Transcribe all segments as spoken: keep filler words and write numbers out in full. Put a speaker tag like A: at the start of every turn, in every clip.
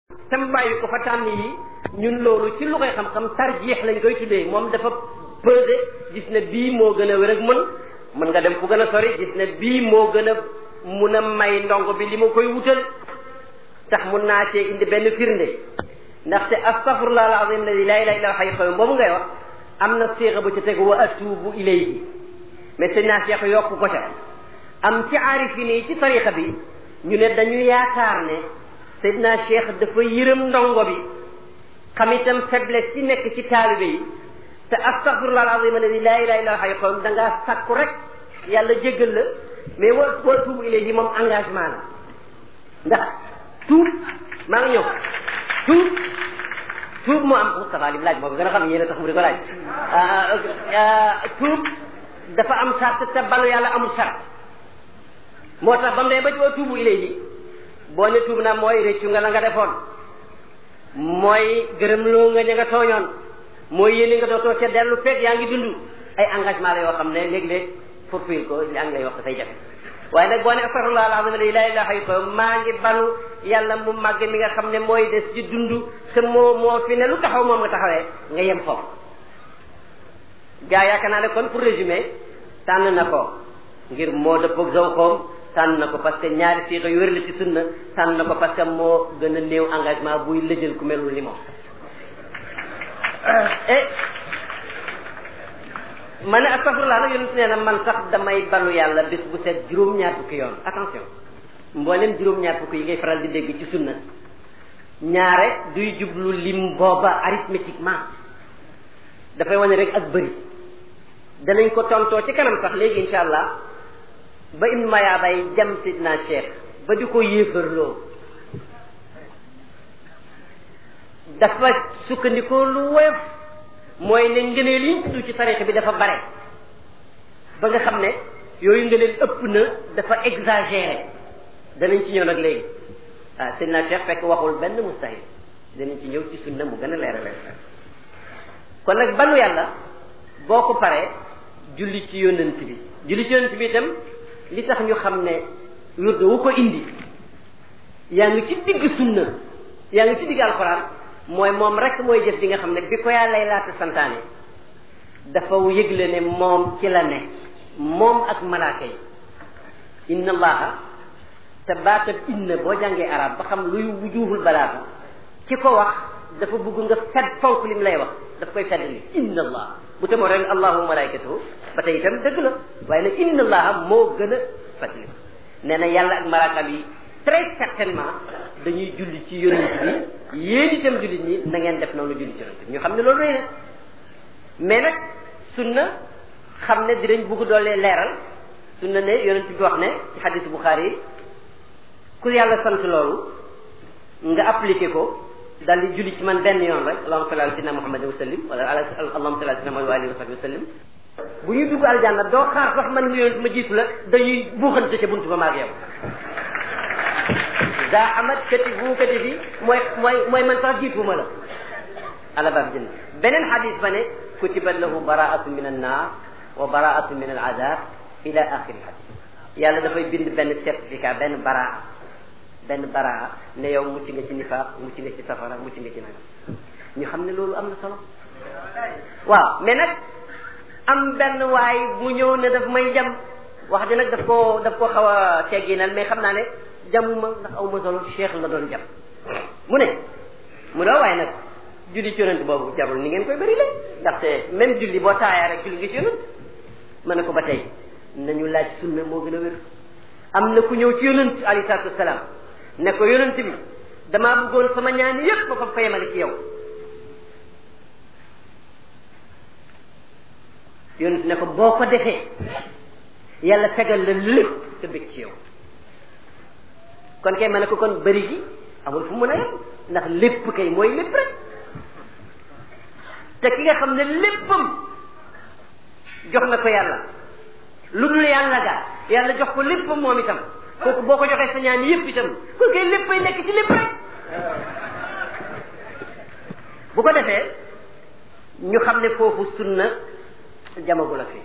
A: tam bàyyi ko fa tànn yi ñun loolu ci lu koy xam-xam tarjeex lañ koy tuddee moom dafa pesé gis ne bii moo gën a wér ak mën mën nga dem fu gën a sori gis ne bii moo gën a mun a may ndongo bi li ma koy wutal tax mun naa cee indi benn firnde ndaxte astaghfirullah alazim alladi la ilaha illa huwa xayyum boobu ngay wax am na séexa bu ca tegu wa atubu ilayhi mais sëñ naa cheikh yokk ko ca am ci aarifin yi ci tariqa bi ñu ne dañu yaakaar ne Seydina Cheikh dafa yërëm ndongo bi xam itam faiblesse ci nekk ci taalibe yi te astaghfirullah alazim alladi la ilaha illa huwa xayyum da ngaa sàkku rek yàlla jéggal la mais wa wa tuubu ilayhi moom engagement la ndax tuub maa ngi ñëw tuub tuub moo am Moustapha li laaj moo ko gën a xam yéen a tax mu di ko laaj tuub dafa am sart te balu yàlla amul sart moo tax ba mu dee ba ci wa tuubu ilayhi boo ne tuub na mooy réccu nga la nga defoon mooy gërëm loo nga ña nga tooñoon mooy yéene nga dootoo ca dellu fekk yaa ngi dund ay engagement la yoo xam ne léeg-léeg furfil ko li ang lay wax dafay jafe waaye nag boo ne astaghfirullah alazim la ilaha illa huwa maa ngi balu yàlla mu màgg mi nga xam ne mooy des ci dund te moo moo fi ne lu taxaw moom nga taxawee nga yem foofu gaa yaakaar naa ne kon pour résumer tànn na ko ngir moo dëppoog zawxoom tànn na ko parce que ñaari siixa yu wér la ci sunna tànn na ko parce que moo gën a néew engagement buy lëjal ku melul ni moom et ma ne astaghfirullah nag yonent nee na man sax damay balu yàlla bés bu set juróom-ñaar fukki yoon attention mboolem juróom-ñaar fukki yi ngay faral di dégg ci sunna ñaare duy jublu lim booba arithmétiquement dafay wane rek ak bëri danañ ko tontoo ci kanam sax léegi insha allah ba Ibn Maya bay jam Sidna Cheikh ba di ko yéefarloo dafa sukkandikoo lu woyof mooy ne ngëneel yi ñu tudd ci tarixa bi dafa bare ba nga xam ne yooyu ngëneel ëpp na dafa exagéré danañ ci ñëw nag léegi ah Sidna Cheikh fekk waxul benn mustahil danañ ci ñëw ci sunna mu gën a leer a leer kon nag balu yàlla boo ko paree julli ci yonent bi julli ci yonent bi itam li tax ñu xam ne wird wu ko indi yaa ngi ci digg sunna yaa ngi ci digg alxuraan mooy moom rek mooy jëf bi nga xam ne bi ko yàlla lay laata santaane dafa yëgle ne moom ci la ne moom ak malaaka yi inna allaha te baatab inna boo jàngee arab ba xam luy wujuhul balaaga ki ko wax dafa bëgg nga fedd fonk li mu lay wax daf koy fedd li inna allah bu tamoo ren allahu wa malaikatuhu ba tey itam dëgg la waaye nag inna allaha moo gën a fàttali nee na yàlla ak malaakaam yi très certainement dañuy julli ci yonent bi yéen itam jullit ñi na ngeen def noonu julli ci yonent bi ñu xam ne loolu rëy na mais nag sunna xam ne dinañ bëgg doolee leeral sunna ne yonent bi wax ne ci xadisu Buxaari yi ku yàlla sant loolu nga appliqué ko daal di julli ci man benn yoon rek allahumma salli ala sayyidina muhammadin wa sallim wala allahumma salli ala sayyidina muhammadin wa alihi wa sahbihi wa sallim bu ñuy dugg aljanna doo xaar sax man mi yonent ma jiitu la dañuy buuxante ca buntu ba maag yow daa amat kati bu kati bi mooy mooy mooy man sax jiituma la ala bab jënn beneen xadis ba ne kutibat lahu baraatun min an naar wa baraatun min al azab ila axiri xadis yàlla dafay bind benn certificat benn baraa benn baraa ne yow mucc nga ci nifaaq mucc nga ci safara mucc nga ci nag ñu xam ne loolu am na solo waaw mais nag am benn waay mu ñëw ne daf may jam wax ji nag daf koo daf koo xaw a tegginal mais xam naa ne jamuma ndax aw ma solo cheikh la doon jam mu ne mu doo waaye nag julli ci yonent boobu jarul ni ngeen koy bëri la ndaxte même julli boo taayaa rek julli nga ci yonent ma ne ko ba tey nañu laaj sunna moo gën a wér am na ku ñëw ci yonent alayhi salaatu wasalaam ne ko yonent bi damaa bëggoon sama ñaan yépp ba fa fayamale ci yow yonent ne ko boo ko defee yàlla tegal la lépp te bëgg ci yow kon kay ma ne ko kon bëri gi amul fu mu mën a yem ndax lépp kay mooy lépp rek te ki nga xam ne léppam jox na ko yàlla lu dul yàlla ga yàlla jox ko léppam moom itam kooku boo ko joxee sa ñaan yépp itam kon kay léppay nekk ci lépp rek bu ko defee ñu xam ne foofu sunna jamagu la fi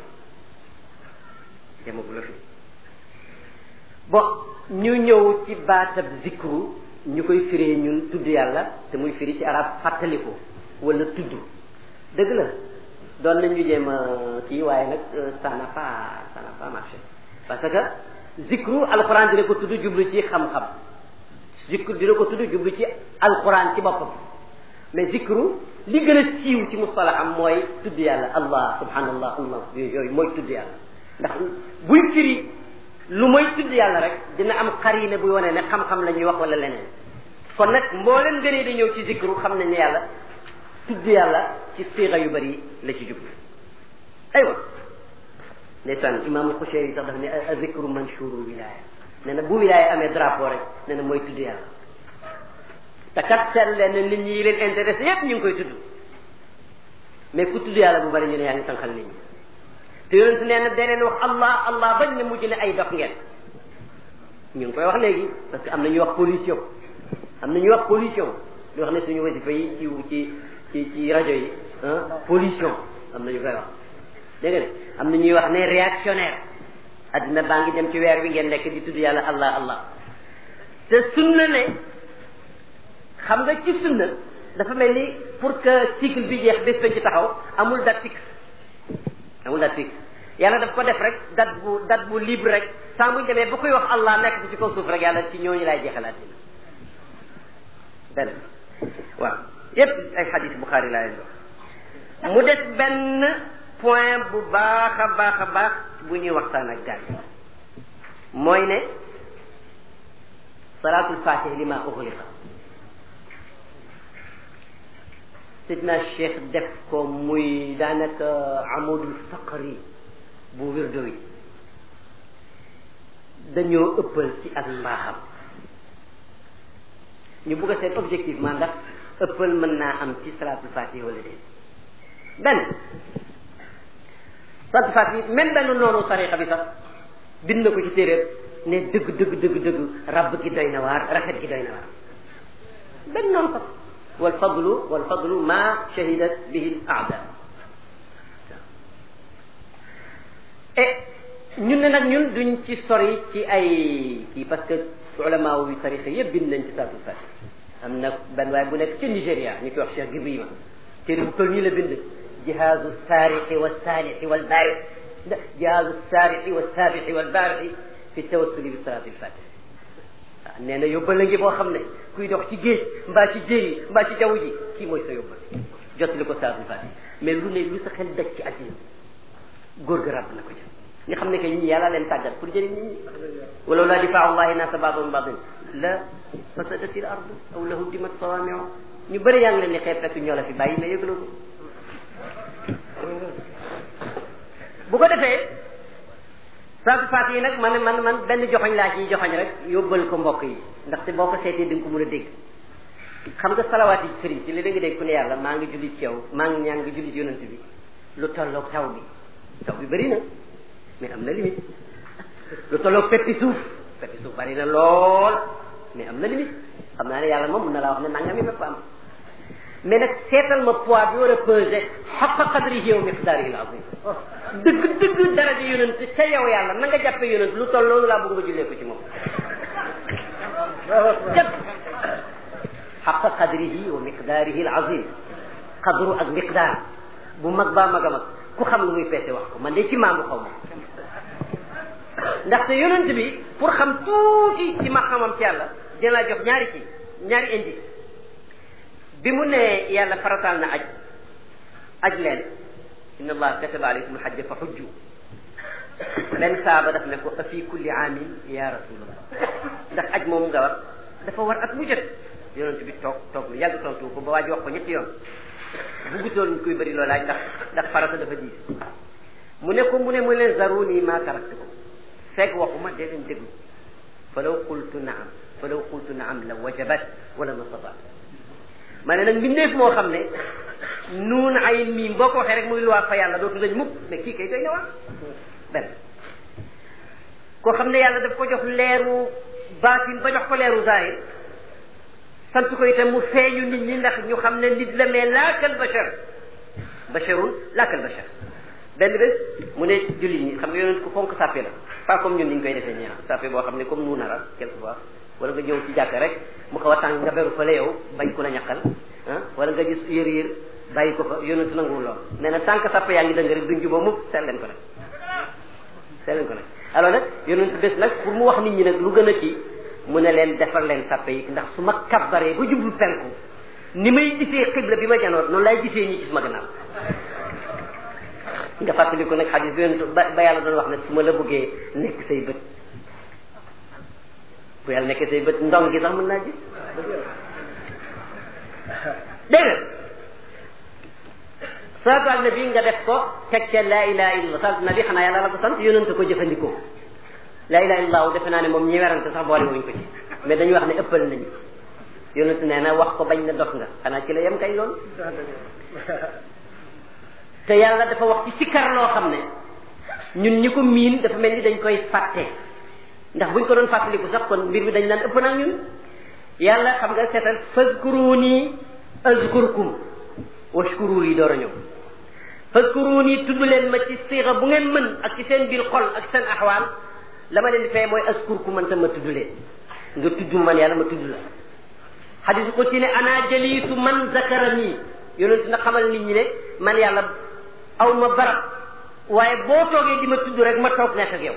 A: jamagu la fi bon ñu ñëw ci baatab zikru ñu koy firee ñun tudd yàlla te muy firi ci arab fàttaliku wala tudd dëgg la doon nañu jéem a kii waaye nag ça n'a pas ça n'a pas marché parce que zikru alquran dina ko tudd jublu ci xam-xam zikru dina ko tudd jublu ci alquran ci boppam mais zikru li gën a siiw ci mustalax am mooy tudd yàlla allah subhanallah allah yooyu yooyu mooy tudd yàlla ndax buy firi lu mooy tudd yàlla rek dina am xarina buy wane ne xam-xam la ñuy wax wala leneen kon nag mbooleen gënee di ñëw ci zikru xam nañ ne yàlla tudd yàlla ci siixa yu bari la ci jublu aywa ndeysaan imaamul Xuseyri sax daf ne a zikru manshuru wilaya nee na bu wilaya amee drapeau rek nee na mooy tudd yàlla te kat seetlu leen ne nit ñi yi leen intéressé yépp ñu ngi koy tudd mais ku tudd yàlla bu bari ñu ne yaa ngi tànqal nit ñi te yonent nee na da leen wax allah allah bañ ne mujj ne ay dox ngeen ñu ngi koy wax léegi parce que am na ñuy wax pollution am na ñuy wax pollution di wax ne suñu wasifa yi ci ci ci ci rajo yi pollution am na ñu koy wax dégg nga am na ñuy wax ne réactionnaire addina baa ngi dem ci weer wi ngeen nekk di tudd yàlla allah allah te sunna ne xam nga ci sunna dafa mel ni pour que cycle bi jeex bés bañ ci taxaw amul date fixe amul date fixe yàlla daf ko def rek date bu date bu libre rek saa buñ demee ba koy wax allah nekk ci kaw suuf rek yàlla ci ñooñu laay jeexalaat dina benn waaw yépp ay xadis Buxaari laa leen dox mu des benn point bu baax a baax a baax bu ñuy waxtaan ak gars yi mooy ne salaatul fatih li ma uxliqa sidna cheikh def ko muy daanaka amudul faqri bu wirdo yi dañoo ëppal ci ak mbaaxam ñu bugg a seet objectivement ndax ëppal mën naa am ci salaatul fatih wala déet benn salaatul fatih même benn noonu tariqa bi sax bind na ko ci téeréer ne dëgg dëgg dëgg dëgg rabb gi doy na waar rafet gi doy na waar benn noonu sax wal fadlu wal fadlu ma shahidat bihi al aada et ñun ne nag ñun duñ ci sori ci ay kii parce que ulama yu tariqa yëpp bind nañ ci salaatul fatih am na benn waaye bu nekk ci Nigéria ñu koy wax Cheikh Gibrima téere bu toll nii la bind jihaazu saarixi wa saalixi wal baarixi jihaazu saarixi wa saabixi wal baarixi fi tawassuli bi salaatil fatih waaw nee na yóbbal la ngi boo xam ne kuy dox ci géej mbaa ci jéeri mbaa ci jaww ji kii mooy sa yóbbal jottali ko salaatul fatih mais lu ne lu sa xel daj ci àddina góor ga ràbb na ko jël nga xam ne que ñi yàlla leen tàggat pour jëriñ nit ñi walaw laa difaa llahi naasa ba'dahum ba'dan la fasadati l ardu aw la huddimat sawaami'u ñu bëri yaa ngi leen di xeeb fekk ñoo la fi bàyyi mais yëgloo ko bu ko defee salaatul faatiha yi nag man man man benn joxoñ laa ciy joxoñ rek yóbbal ko mbokk yi ndaxte boo ko seetee di nga ko mën a dégg xam nga salawaat yi sëriñ ci li da nga dégg ku ne yàlla maa ngi julli ci yow maa ngi ñaan nga julli ci yonent bi lu tolloog taw bi taw bi bëri na mais am na limite lu tolloog peppi suuf peppi suuf bëri na lool mais am na limite xam naa ne yàlla moom mën na laa wax ne nangami pepp am mais nag seetal ma poids bi war a peser xaqa qadrihi wa miqdaarihi al-azim dëgg dëgg daraja yonent ca yow yàlla na nga jàppe yonent lu toll loolu laa bëgg nga jullee ko ci moom jëpp xaqa qadrihi wa miqdaarihi al-azim qadru ak miqdaar bu mag baa mag a mag ku xam lu muy peese wax ko man de ci maamu xaw ma ndaxte yonent bi pour xam tuuti ci ma xamam ci yàlla dinaa jox ñaari ci ñaari indice bi mu ne yàlla farataal na aj aj leen inna allaha kataba alaykum alhajja fa hujju benn saaba daf ne ko a fi kulli aamin ya rasulallah ndax aj moom nga war dafa war at mu jot yonent bi toog toog lu yàgg tontu ko ba waa ji wax ko ñetti yoon buggutoon kuy bëri loo laaj ndax ndax farata dafa diis mu ne ko mu ne mu leen zaruni ma taraktukum fekk waxuma dee leen déglu fa law qultu naam fa law qultu naam la wajabat wala ma stataat ma ne nag mbindeef moo xam ne nuun ay miim boo ko waxee rek muy luwaat fa yàlla dootu lañ mukk mais kii kay doy na waar benn koo xam ne yàlla daf ko jox leeru baatin ba jox ko leeru zahir sant ko itam mu feeñu nit ñi ndax ñu xam ne nit la mais laakal bachar bacharun laakal bachar benn bés mu ne jullit ñi xam nga yonent ko fonk sàppe la pas comme ñun ni ñu koy defee ñaa sàppe boo xam ne comme nuunara quelque fois wala nga ñëw ci jàkk rek mu xaw a tàng nga beru fële yow bañ ku la ñaqal ah wala nga gis yër yër bàyyi ko fa yonentu nanguwul lool nee na tant que sàpp yaa ngi dëng rek duñ juboo mukk seet leen ko nag seet leen ko nag alors nag yonentu bés nag pour mu wax nit ñi nag lu gën a kii mu ne leen defar leen sàppe yi ndax su ma kabbaree ba jublu penku ni may gisee xibla bi ma janoot noonu laay gisee ñi ci suma gannaaw nga fàttali ko nag xadis bi yonentu ba ba yàlla doon wax ne su ma la bëggee nekk say bët bu yàlla nekk say bët ndong gi sax mën naa gis dégg nga salaatu ala nabi nga def ko teg ca laa ilaha illallah salaatu nabi xanaa yàlla la ko sant yonent ko jëfandikoo laa ilaha illallah defe naa ne moom ñi werante sax boole wuñ ko ci mais dañuy wax ne ëppal nañu yonent nee na wax ko bañ na dof nga xanaa ci la yem kay loolu te yàlla dafa wax ci sikkar loo xam ne ñun ñi ko miin dafa mel ni dañ koy fàtte ndax buñ ko doon fàttaliku sax kon mbir mi dañ naan ëpp nag ñun yàlla xam nga seetal fazkuruni azkurkum washkuru li door a ñëw fazkuruni tudd leen ma ci siixa bu ngeen mën ak ci seen biir xol ak seen axwaal la ma leen di fay mooy azkurkum man tam ma tudd leen nga tudd man yàlla ma tudd la xadis ko ci ne ana jaliisu man zakarani yonent na xamal nit ñi ne man yàlla aw ma barab waaye boo toogee di ma tudd rek ma toog nekk ak yow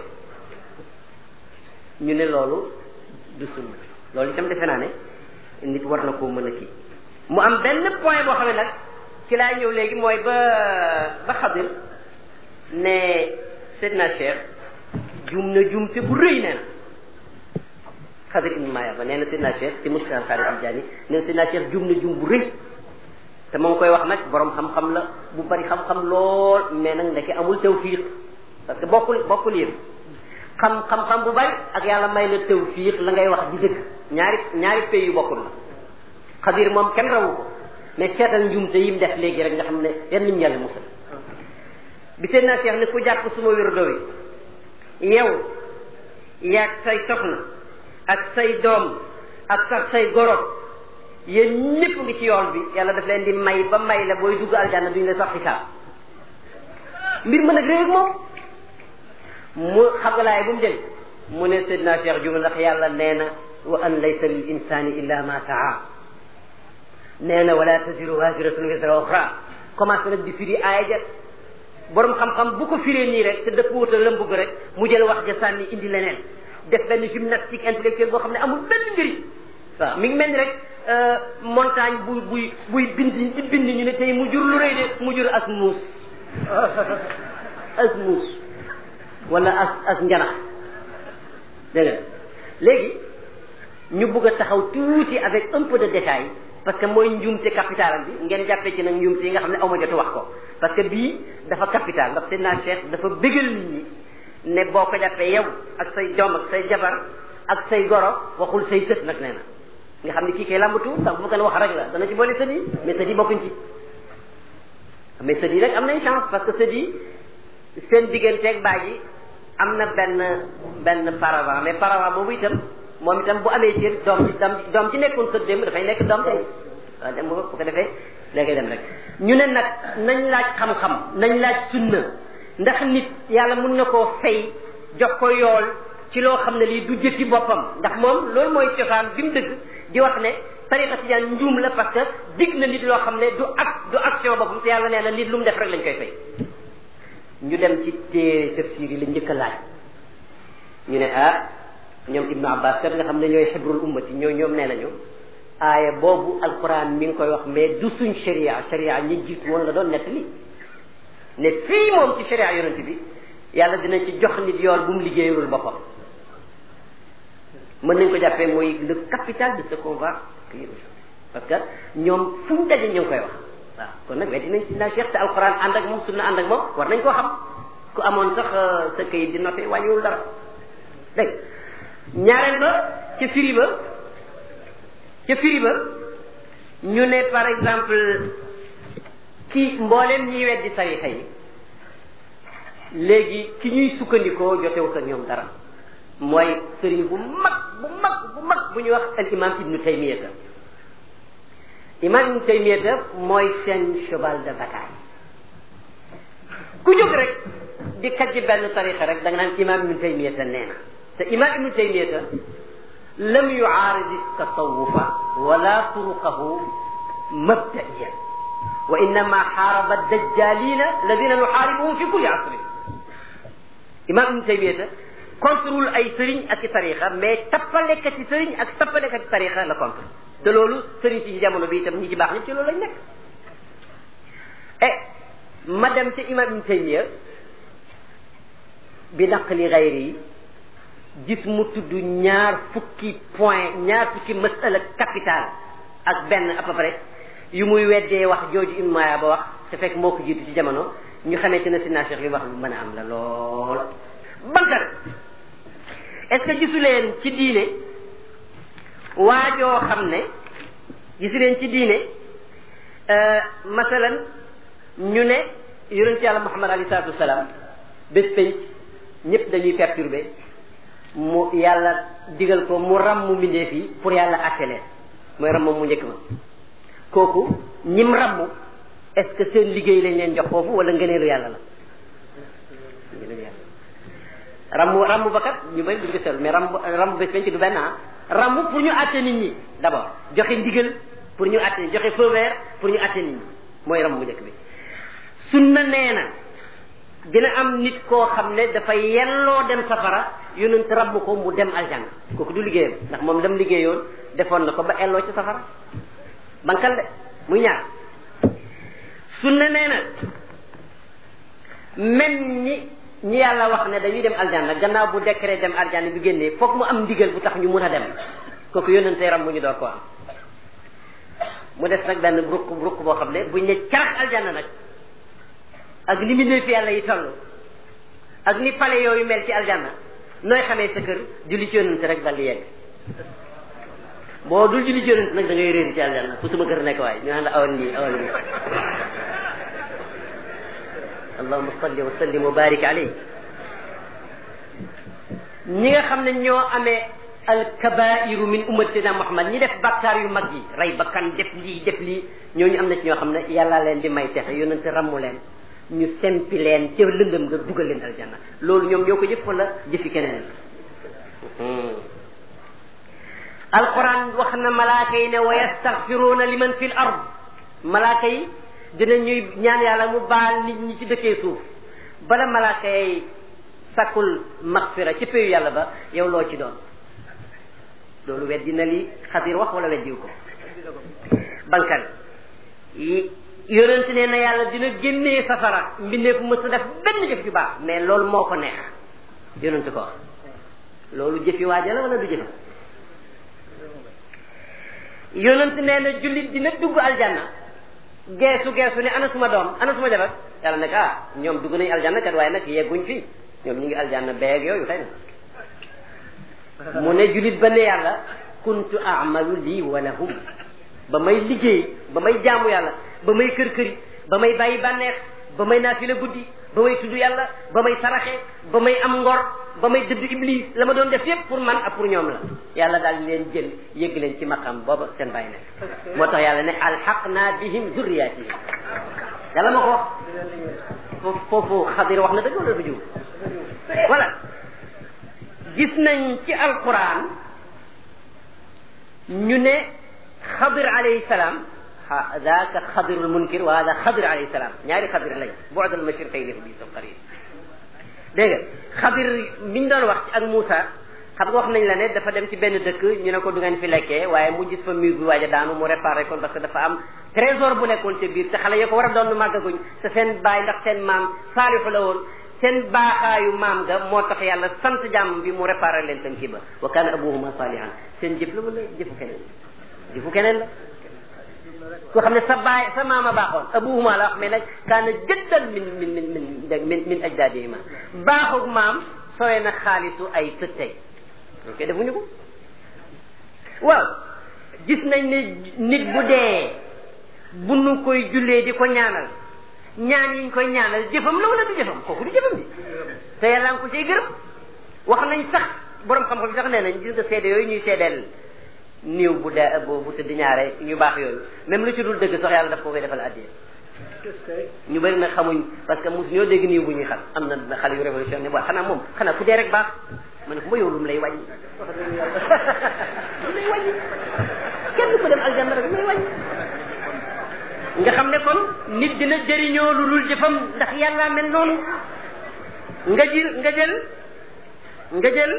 A: ñu ne loolu du sunna loolu itam defe naa ne nit war na koo mën a kii mu am benn point boo xam ne nag ci laa ñëw léegi mooy ba ba Xadir ne Seydina Cheikh juum na juum te bu rëy nee na Xadir ibn Mayaba nee na Seydina Cheikh ci Muskil Xaadir Aljaani nee na Seydina Cheikh juum na juum bu rëy te moo ngi koy wax nag borom xam-xam la bu bari xam-xam lool mais nag ndeke amul tawfiq parce que bokkul bokkul yëpp xam xam-xam bu bari ak yàlla may la tawfiq la ngay wax di dëgg ñaari ñaari pays yu bokkul la Xadir moom kenn rawu ko mais seetal njuumte yi mu def léegi rek nga xam ne yan niñ yàlla musal bi seen naa Cheikh ne ku jàpp suma wér dowi yow yaag say soxna ak say doom ak sax say goro yéen ñëpp ngi ci yoon bi yàlla daf leen di may ba may la booy dugg aljanna duñu la sax xisaab mbir ma nag réeg moom mu xam nga laay bu mu jël mu ne Seydina Cheikh Juma ndax yàlla nee na wa an laysa lil insani illa ma saa nee na wala taziru waziratun wizra ukhra commencé nag di firi aaya ja borom xam-xam bu ko firee nii rek te dëpp wutal la mbugg rek mu jël wax ja sànni indi leneen def benn gymnastique intellectuelle boo xam ne amul benn njëriñ waaw mi ngi mel ni rek montagne buy buy buy bind di bind ñu ne tey mu jur lu rëy de mu jur as muus as muus wala as as njanax dégg nga léegi ñu bëgg a taxaw tuuti avec un peu de détail parce que mooy njuumte capital bi ngeen jàppee ci nag njuumte yi nga xam ne aw ma jotu wax ko parce que bii dafa capital ndax Seydina Cheikh dafa bégal nit ñi ne boo ko jàppee yow ak say doom ak say jabar ak say goro waxul say sët nag nee na nga xam ne kii kay làmbatu ndax bu ma ko wax rek la dana ci boole sët yi mais sët yi bokkuñ ci mais sët yi rek am nañ chance parce que sët yi seen digganteeg baay yi am na benn benn paravent mais paravent boobu itam moom itam bu amee cër doom ci doom ci nekkoon sët démb dafay nekk doom tey waaw dem bu ko defee léegi dem rek ñu ne nag nañ laaj xam-xam nañ laaj sunna ndax nit yàlla mun na koo fay jox ko yool ci loo xam ne lii du jëfi boppam ndax moom loolu mooy cosaan bi mu dëgg di wax ne tariqa tijaan njuum la parce que dig na nit loo xam ne du ak du action boppam te yàlla nee na nit lu mu def rek lañ koy fay ñu dem ci téere tafsir yi la njëkk a laaj ñu ne ah ñoom Ibnu Abbas kat nga xam ne ñooy xibrul ummati ñoo ñoom nee nañu aaya boobu alquran mi ngi koy wax mais du suñ sharia sharia ñi jiitu woon la doon nettali ne fii moom ci sharia yonent bi yàlla dina ci jox nit yool bu mu liggéeyul boppam mën nañ ko jàppee mooy le capital de ce qu'on va accueillir aujourd'hui parce que ñoom fu ñu daje ñu ngi koy wax waaw kon nag weddi nañ si na Cheikh te alquran ànd ak moom sunna ànd ak moom war nañ koo xam ku amoon sax sa kayit di noté wàññiwul dara dégg ñaareel ba ca firi ba ca firi ba ñu ne par exemple ki mbooleem ñiy weddi tarixa yi léegi ki ñuy sukkandikoo jotewut ak ñoom dara mooy sëriñ bu mag bu mag bu mag bu ñuy wax al imam ibnu taymiyata imam ibnu taymiyata mooy seen cheval de bataille ku jóg rek di kajji benn tarixa rek da nga naan imam ibnu taymiyata nee na te imam ibnu taymiyata lam yu'arid at-tasawwufa wala turuqahu mabda'iyan wa innama haraba ad-dajjalina alladhina nuharibuhum fi kulli asrin. imam Ibn Taymiyya contrôle ay sëriñ ak i tarixa mais tappalekat ci sëriñ ak tappalekat ci tarixa la contre te loolu sëriñ ci jamono bi itam ñi ci baax ñëpp ci loolu lañ nekk. eh ma dem ci imam Ibn Taymiyya bi naqli gayri yi gis mu tudd ñaar fukki point ñaar fukki masala capital ak benn à peu près yu muy weddee wax jooju Ibn Maya ba wax te fekk moo ko jiitu ci jamono ñu xamee ci na si naa Cheikh li wax lu mën a am la lool. Bankar est-ce que gisu leen ci diine waajoo xam ne gisu leen ci diine masalan ñu ne yonent yàlla Muhammad alayhi salaatu wasalaam bés penc ñëpp dañuy perturbé mu yàlla digal ko mu ram mu mbindeef yi pour yàlla àtte leen mooy ram mu njëkk ma kooku ñim ramm est-ce que seen liggéey lañ leen jox foofu wala ngëneelu yàlla la ngëneelu yàlla ramm ramm ba kat ñu bëri duñ ko seetlu mais ramm ramm bés penc du benn ah ramm pour ñu àtte nit ñi d'abord joxe ndigal pour ñu àtte joxe feu vert pour ñu àtte nit ñi mooy ramm mu njëkk bi. sunna nee na dina am nit koo xam ne dafa yelloo dem safara yonent rabb ko mu dem aljanna kooku du liggéeyam ndax moom lam liggéeyoon defoon na ko ba elloo ci safara bankal de muy ñaar. sunna nee na même ñi ñi yàlla wax ne dañuy dem aljanna gannaaw bu décret dem aljanna bi génnee foog mu am ndigal bu tax ñu mun a dem kooku yonentee ram mu ñu door ko am. mu des nag benn rukk rukk boo xam ne buñ ne carax aljanna nag ak ni mu ne fi yàlla yi toll ak ni pale yooyu mel ci aljanna nooy xamee sa kër julli ci yonent rek dal di yegg boo dul julli ci yonent nag da ngay réer ci aljanna fu sama kër nekk waaye ñu naan la awal nii awal nii allahumma salli wa sallim wa barik alayhi. ñi nga xam ne ñoo amee alkabairu min ummatina Muhammad ñi def bakkaar yu mag yi rey bakkan def lii def lii ñooñu am na ci ñoo xam ne yàllaa leen di may texe yonent rammu leen ñu sempi leen ca lëndëm nga dugal leen aljanna loolu ñoom ñoo ko jëf wala jëfi keneen. alquran wax na malaaka yi ne wa yastaghfiruuna liman fil ard malaaka yi dina ñuy ñaan yàlla mu baal nit ñi ci dëkkee suuf bala malaaka yi sakkul magfira ci péyu yàlla ba yow loo ci doon loolu weddi na li Xadir wax wala weddiwu ko bankal yi yonent nee na yàlla dina génnee safara mbindeef mës a def benn jëf ju baax mais loolu moo ko neex yonent ko wax loolu jëfi waaja la wala du jëf yonent nee na jullit dina dugg aljanna geesu geesu ne ana suma doom ana suma jabar yàlla nag ah ñoom dugg nañu aljanna kat waaye nag yegguñ fii ñoom ñu ngi aljanna beeg yooyu xëy na mu ne jullit ba ne yàlla kuntu amalu lii wa lahum ba may liggéey ba may jaamu yàlla ba may kër këri ba may bàyyi bànneex ba may naafila guddi ba may tudd yàlla ba may saraxe ba may am ngor ba may dëdd iblis la ma doon def yépp pour man ak pour ñoom la yàlla daal di leen jël yëgg leen ci maqam booba seen bàyyi nekk moo tax yàlla ne alxaqna bihim zurriyatihim yàlla ma ko foofu foofu Xadir wax na dëgg wala du jiw voilà gis nañ ci alquran ñu ne Xadir alayhi salaam daaka Xadirul munkir wa hada Xadir alayhi salaam ñaari Xadir lañ bu'dal mashriqayni fi bi'sal qarin dégg nga Xadir miñ doon wax ci ak Moussa xam nga wax nañ la ne dafa dem ci benn dëkk ñu ne ko du ngeen fi lekkee waaye mu gis fa mur bi waaj a daanu mu réparé ko parce que dafa am trésor bu nekkoon ca biir te xale yoo ko war a doon màggaguñ te seen baay ndax seen maam Saalihu la woon seen baaxaayu maam ga moo tax yàlla sant jàmm bi mu réparé leen seen kii ba wa kaana abuhuma saalihan seen jëf la wala jëfu keneen jëfu keneen la koo xam ne sa baay sa maama baaxoon abuhuma la wax mais nag kaana jëddal min min min min min min ajdaadihima baaxug maam sooy na xaalisu ay sët tey ok defuñu ko waaw gis nañ ne nit bu dee bu nu koy jullee di ko ñaanal ñaan yiñ koy ñaanal jëfam la wala du jëfam kooku du jëfam bi te yàlla nga ko cay gërëm wax nañ sax borom xam-xam bi sax nee nañ gis nga seede yooyu ñuy seedeel niiw bu dee bu bu tëdd ñaare ñu baax yooyu même lu ci dul dëgg sax yàlla daf ko koy defal addiya ñu bëri nag xamuñ parce que mosu ñoo dégg niiw bu ñuy xam am na xale yu révolution ne waaye xanaa moom xanaa ku dee rek baax ma ne ko ba yow lu mu lay wàññi wax dëgg yàlla lu mu lay wàññi kenn ku dem aljanna rek lu lay wàññi nga xam ne kon nit dina jëriñoo lu dul jëfam ndax yàlla mel noonu nga jël nga jël nga jël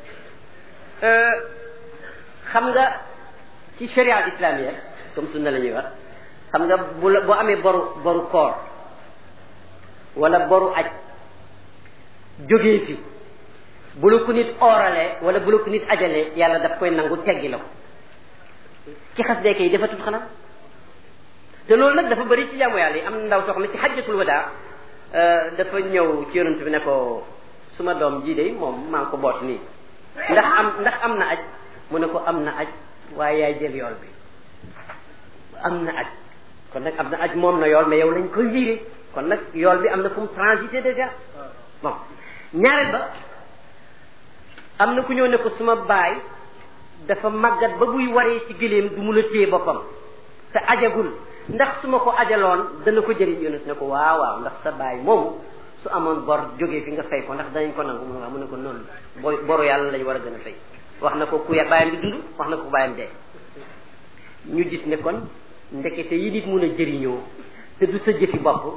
A: xam nga ci sharia islamiyya comme sunna la ñuy wax xam nga bu la boo amee boru boru koor wala boru aj jógee fi bu la ko nit ooralee wala bu la ko nit ajalee yàlla daf koy nangu teggi la ko ci xas dee kay defatul xanaa te loolu nag dafa bëri ci jaamu yàlla yi am na ndaw soxna ci xajjatul wadaa dafa ñëw ci yonent bi ne ko suma doom jii de moom maa ngi ko boot nii ndax am ndax am na aj mu ne ko am na aj waaye yaay jël yool bi am na aj kon nag am na aj moom na yool mais yow lañ koy viré kon nag yool bi am na fu mu transité déjà bon ñaareel ba am na ku ñëw ne ko suma baay dafa màggat ba buy waree ci gëléem du mun a téye boppam te ajagul ndax su ma ko ajaloon dana ko jëriñ yonent ne ko waaw waaw ndax sa baay moomu su amoon bor jógee fi nga fay ko ndax danañ ko nangu mu ne waaw mu ne ko noonu booy boru yàlla lañ war a gën a fay wax na ko ku ya bàyyam di dund wax na ko ku bàyyam dee ñu gis ne kon ndekete yi nit mun a jëriñoo te du sa jëfi bopp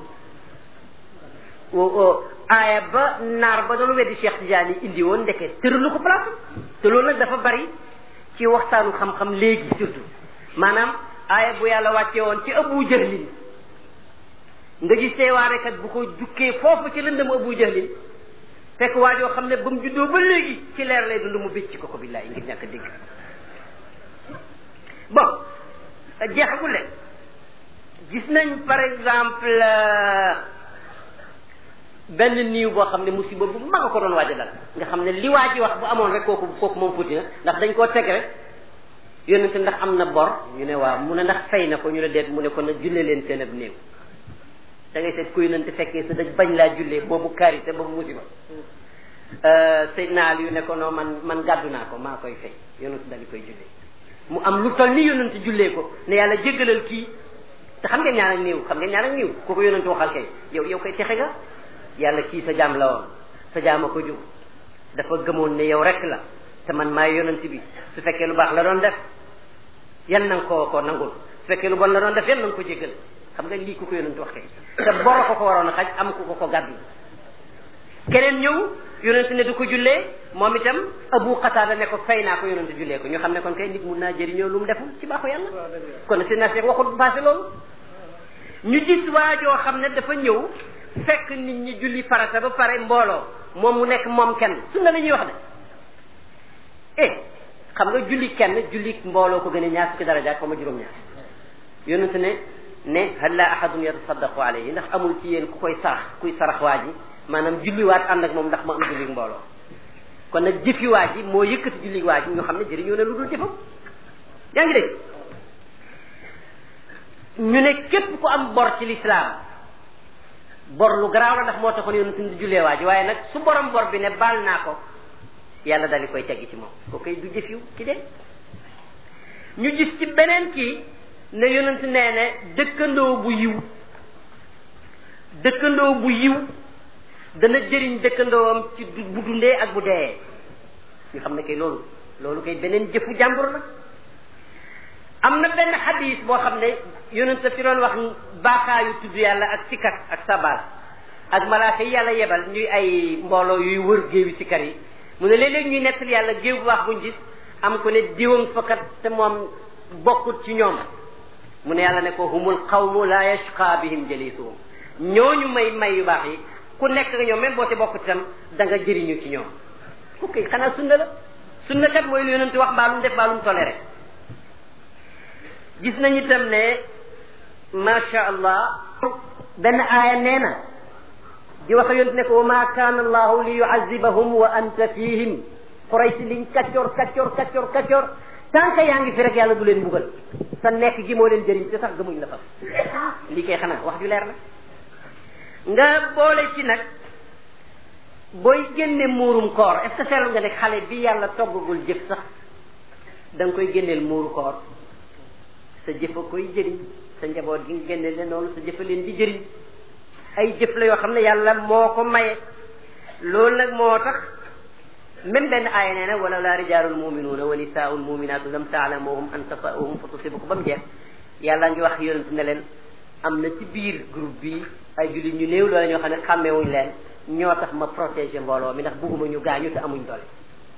A: aaya ba naar ba doon weddi Cheikh Tidiane yi indi woon ndeke tëralu ko place te loolu nag dafa bari ci waxtaanu xam-xam léegi surtout maanaam aaya bu yàlla wàcce woon ci Abu Jahlin nga gis teewaarekat bu ko jukkee foofu ci lëndëm Abu Jahlin fekk waajoo xam ne ba mu juddoo ba léegi ci leer lay dund mu bécc ko ko billaay ngir ñàkk dégg bon jeexagul de gis nañ par exemple benn niiw boo xam ne musiba bu mag a ko doon waaj a dal nga xam ne li waa ji wax bu amoon rek kooku kooku moom fuuti na ndax dañ koo teg rek yónnente ndax am na bor ñu ne waaw mu ne ndax fay na ko ñu ne deet mu ne ko nag julle leen seen ab néew da ngay seet ku yónnente fekkee sa dëj bañ laa jullee boobu karité boobu musiba Seydina Aliyu ne ko non man man gàddu naa ko maa koy fay yónnente dal di koy jullee mu am lu toll ni yónnente jullee ko ne yàlla jéggalal kii te xam ngeen ñaan ak néew xam ngeen ñaan ak néew ku ko yónnente waxal kay yow yow koy texe nga yàlla kii sa jaam la woon sa jaam a ko jóg dafa gëmoon ne yow rek la te man maay yonent bi su fekkee lu baax la doon def yan na nga ko ko nangul su fekkee lu bon la doon def yan na nga ko jéggal xam nga lii ku ko yonent wax kay te boro ko ko waroon a xaj am ku ko ko gàddu keneen ñëw yonent ne du ko jullee moom itam Abu Qatada ne ko fay naa ko yonent jullee ko ñu xam ne kon kay nit mun naa jëriñoo lu mu deful ci baaxu yàlla kon si na Cheikh waxul passé loolu ñu gis waajoo xam ne dafa ñëw fekk nit ñi julli farata ba pare mbooloo moom mu nekk moom kenn sunna la ñuy wax de eh xam nga julli kenn julli mbooloo ko gën a ñaar fukki darajaat xaw ma juróom-ñaar yonent ne ne hal la ahadun yatasaddaqu alayhi ndax amul ci yéen ku koy sarax kuy sarax waa ji maanaam julliwaat ànd ak moom ndax ma am julli mbooloo kon nag jëfi waa ji moo yëkkati julli waa ji ñu xam ne jëriñoo na lu dul jëfam yaa ngi dégg ñu ne képp ku am bor ci lislaam bor lu garaaw la ndax moo taxoon yonent di jullee waa ji waaye nag su borom bor bi ne baal naa ko yàlla dal di koy teggi ci moom ko koy du jëf yu ci de ñu gis ci beneen kii ne yonent nee ne dëkkandoo bu yiw dëkkandoo bu yiw dana jëriñ dëkkandoowam ci bu dundee ak bu dee ñu xam ne kay loolu loolu kay beneen jëfu jàmbur la am na benn xadis boo xam ne yonent fi doon wax baaxaayu tudd yàlla ak sikar ak sabal ak malaaka yi yàlla yebal ñuy ay mbooloo yuy wër géewi sikar yi mu ne léeg-léeg ñuy nettali yàlla géew bu baax buñ gis am ko ne diwam fakat te moom bokkut ci ñoom mu ne yàlla ne ko humul qawmu la yashqa bihim jalisuhum ñooñu may may yu baax yi ku nekk nga ñoom même boo ci bokkut itam da nga jëriñu ci ñoom ok xanaa sunna la sunna kat mooy lu yonent wax mbaalum def mbaalum toléré gis nañu itam ne macha allah benn aaya nee na di wax yonent ne ko wa ma kaana allahu li yuazibahum wa anta fihim Quraysh liñ kaccoor kaccoor kaccoor kaccoor tant que yaa ngi fi rek yàlla du leen mbugal sa nekk gi moo leen jëriñ te sax gëmuñ la fa lii kay xanaa wax ju leer la nga boole ci nag booy génne muurum koor est-ce que seetlu nga ne xale bi yàlla toggagul jëf sax da nga koy génneel muuru koor sa jëfa koy jëriñ sa njaboot gi nga génne leen noonu sa jëfa leen di jëriñ ay jëf la yoo xam ne yàlla moo ko maye loolu nag moo tax même benn aaya nee na wala laa rijaalul muminuuna wa nisaa'ul muminaatu lam taalamuhum an tata'uhum fa tusibukum ba mu jeex yàlla ngi wax yonent ne leen am na ci biir groupe bi ay jullit ñu néew loolu ñoo xam ne xàmmewuñ leen ñoo tax ma protéger mbooloo mi ndax bugguma ñu gaañu te amuñ doole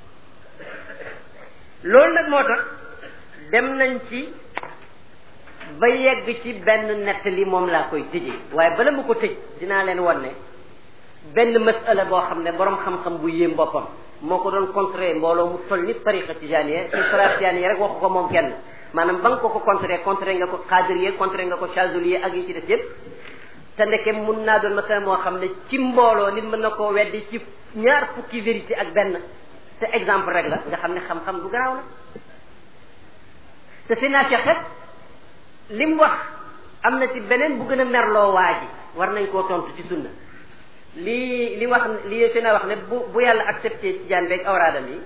A: loolu nag moo tax dem nañ ci ba yegg ci benn nettali moom laa koy tëjee waaye bala ma ko tëj dinaa leen wan ne benn masala boo xam ne borom xam-xam bu yéem boppam moo ko doon contrer mbooloo mu toll ni tariqa tijaaniya ci tariqa tijaaniya rek waxu ko moom kenn maanaam ba nga ko ko contrer contrer nga ko qadiriyya contrer nga ko chazuliyya ak yi ci des yëpp te ndeke mun naa doon masala moo xam ne ci mbooloo nit mën na koo weddi ci ñaar fukki vérité ak benn te exemple rek la nga xam ne xam-xam du garaaw la te si naa Cheikh li mu wax am na ci beneen bu gën a merloo waa ji war nañ koo tontu ci sunna lii li wax li si na wax ne bu bu yàlla accepté ci jaan beeg awraadam yi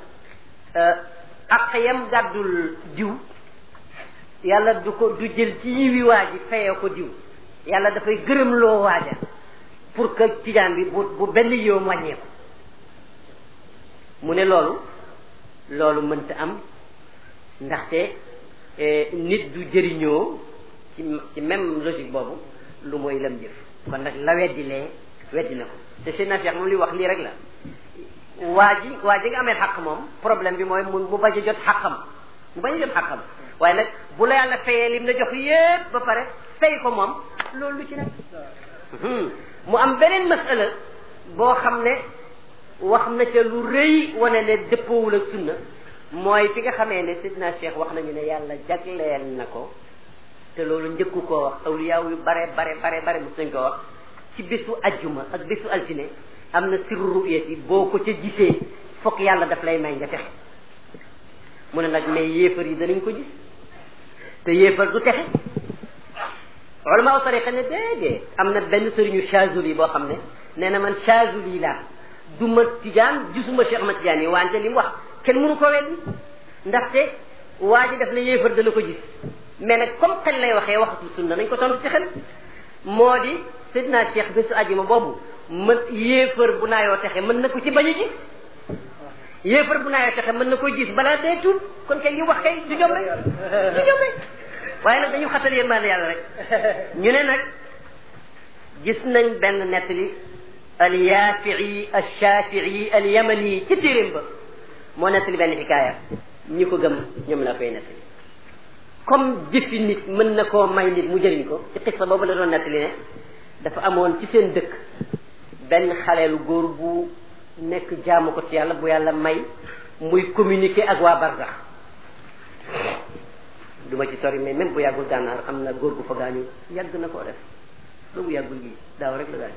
A: ak yam gàddul diw yàlla du ko du jël ci yiwi waa ji fayee ko diw yàlla dafay gërëm loo waaja pour que tijaan bi bu bu benn yoom wàññeeku mu ne loolu loolu mënta am ndaxte nit du jëriñoo ci ci même logique boobu lu mooy lam jëf kon nag la weddi lee weddi na ko te seen Cheikh moom li wax lii rek la waa ji waa ji nga amee xaq moom problème bi mooy mu mu bañ a jot xaqam mu bañ a jot xaqam waaye nag bu la yàlla fayee lim la jox yépp ba pare fay ko moom loolu lu ci nekk mu am beneen masala boo xam ne wax na ca lu rëy wane ne dëppoowul ak sunna mooy fi nga xamee ne Sidna Cheikh wax nañu ne yàlla jagleel na ko te loolu njëkku koo wax awliyaaw yu bare bare bare bare mos nañ koo wax ci bésu ajjuma ak bésu altine am na sirru ru'yati boo ko ca gisee fokk yàlla daf lay may nga texe mu ne nag mais yéefar yi danañ ko gis te yéefar du texe ulama u tariqa ne déedéet am na benn sëriñu Chazuli boo xam ne nee na man Chazuli laa du ma tijaan gisuma Cheikh Ahmad Tidiane yi wante li mu wax kenn mënu ko weddi ndaxte waa ji def na yéefar dana ko gis mais nag comme xel lay waxee waxatu sunna nañ ko tontu ci xel moo di Seydina Cheikh bésu àjjuma boobu mën yéefar bu naayoo texe mën na ko ci bañ a gis yéefar bu naayoo texe mën na koy gis balaa dee tuut kon kay li wax kay du jombe du jombe waaye nag dañu xatal yërmande yàlla rek ñu ne nag gis nañ benn nettali al Yaafi'i al Shaafi'i al Yamani ci téeréem ba moo nettali benn xikaaya ñi ko gëm ñoom la koy nettali comme jëfi nit mën na koo may nit mu jëriñ ko ci xissa boobu la doon nettali ne dafa amoon ci seen dëkk benn xaleelu góor bu nekk jaamu ko ci yàlla bu yàlla may muy communiquer ak waa barzax du ma ci sori mais même bu yàggul gànnaar am na góor gu fa gaañu yàgg na koo def loolu yàggul gi daaw rek la gaañu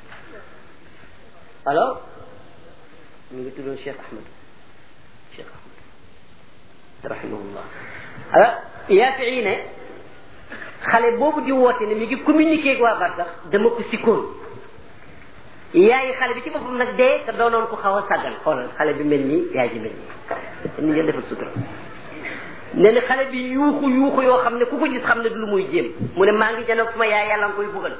A: alors ñu ngi tuddoon Cheikh Ahmed Cheikh Ahmed rahimahullah alors Yaafi'i ne xale boobu di woote ne mi ngi communiquer ak waa barzax dama ko sikkoon yaay xale bi ci boppam nag dee te doonoon ko xaw a sàggal xoolal xale bi mel nii yaay ji mel nii ni ngeen defal sutura ne ne xale bi yuuxu yuuxu yoo xam ne ku ko gis xam ne du lu muy jéem mu ne maa ngi janoog suma yaay yàlla nga koy bugal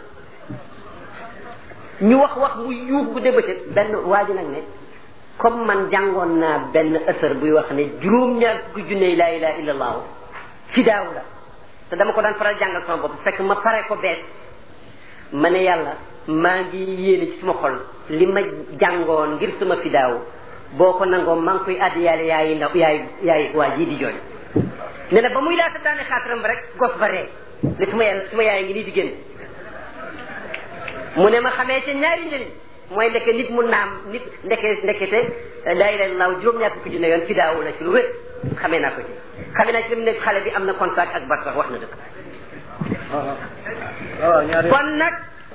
A: ñu wax wax mu yuuxu bu débëcët benn waa ji nag ne comme man jàngoon naa benn asar buy wax ne juróom-ñaar fukki junne laa ilaha illa allahu fi daaw la te dama ko daan faral jàngal sama bopp fekk ma pare ko bees ma ne yàlla maa ngi yéene ci suma xol li ma jàngoon ngir sama fidaaw boo ko nangoo maa ngi koy addi yàlla yaayi ndaw yaay yaay waa jii di jooy ne na ba muy laata daane xaataram ba rek gos ba ree ne suma yàlla suma yaay ngi nii di génn mu ne ma xamee ca ñaari njëriñ mooy ndeke nit mu naam nit ndeke ndekete laa ilaaha illallaah juróom-ñaar fukki junne yoon fidaaw la ci lu wér xamee naa ko ci xamee naa ci lim ne xale bi am na contact ak barsax wax na dëgg kon nag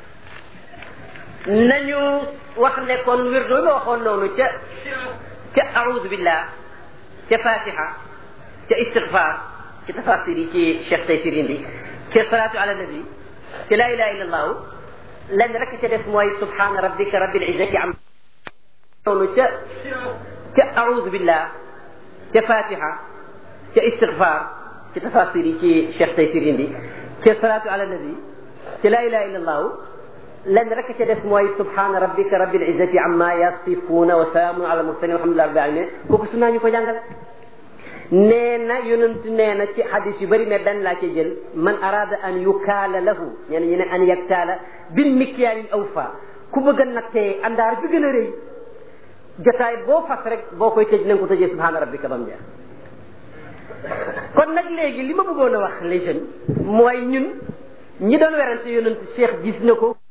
A: nañu wax ne kon wirdu la waxoon noonu ca ca a'uudu billah ca fatiha ca istighfar ca tafasir yi ci Cheikh Taysir indi ca salaatu ala nabi ca laa ilaha illa allahu lenn rek ca def mooy subhana rabbika rabbil izzati am noonu ca ca a'uudu billah ca fatiha ca istighfar ci tafasir yi ci Cheikh Taysir indi ci salatu ala nabi ci la ilaha illa allah lenn rek ca des mooy subhana rabbika rabbil izzati amma yasifuna wa salamun ala mursalin walhamdulillahi rabbil alamin kooku sunna ñu ko jàngal nee na yonent nee na ci hadis yu bëri mais benn laa ci jël man arada an yukaala lahu ñeen ñi ne an yaktaala bil mikyaalil awfa ku bëgg a nattee àndaar bi gën a rëy jotaay boo fas rek boo koy tëj na nga ko tëjee subhaana rabbika ba mu jeex kon nag léegi li ma bëggoon a wax les jeunes mooy ñun ñi doon werante yonent Cheikh gis na ko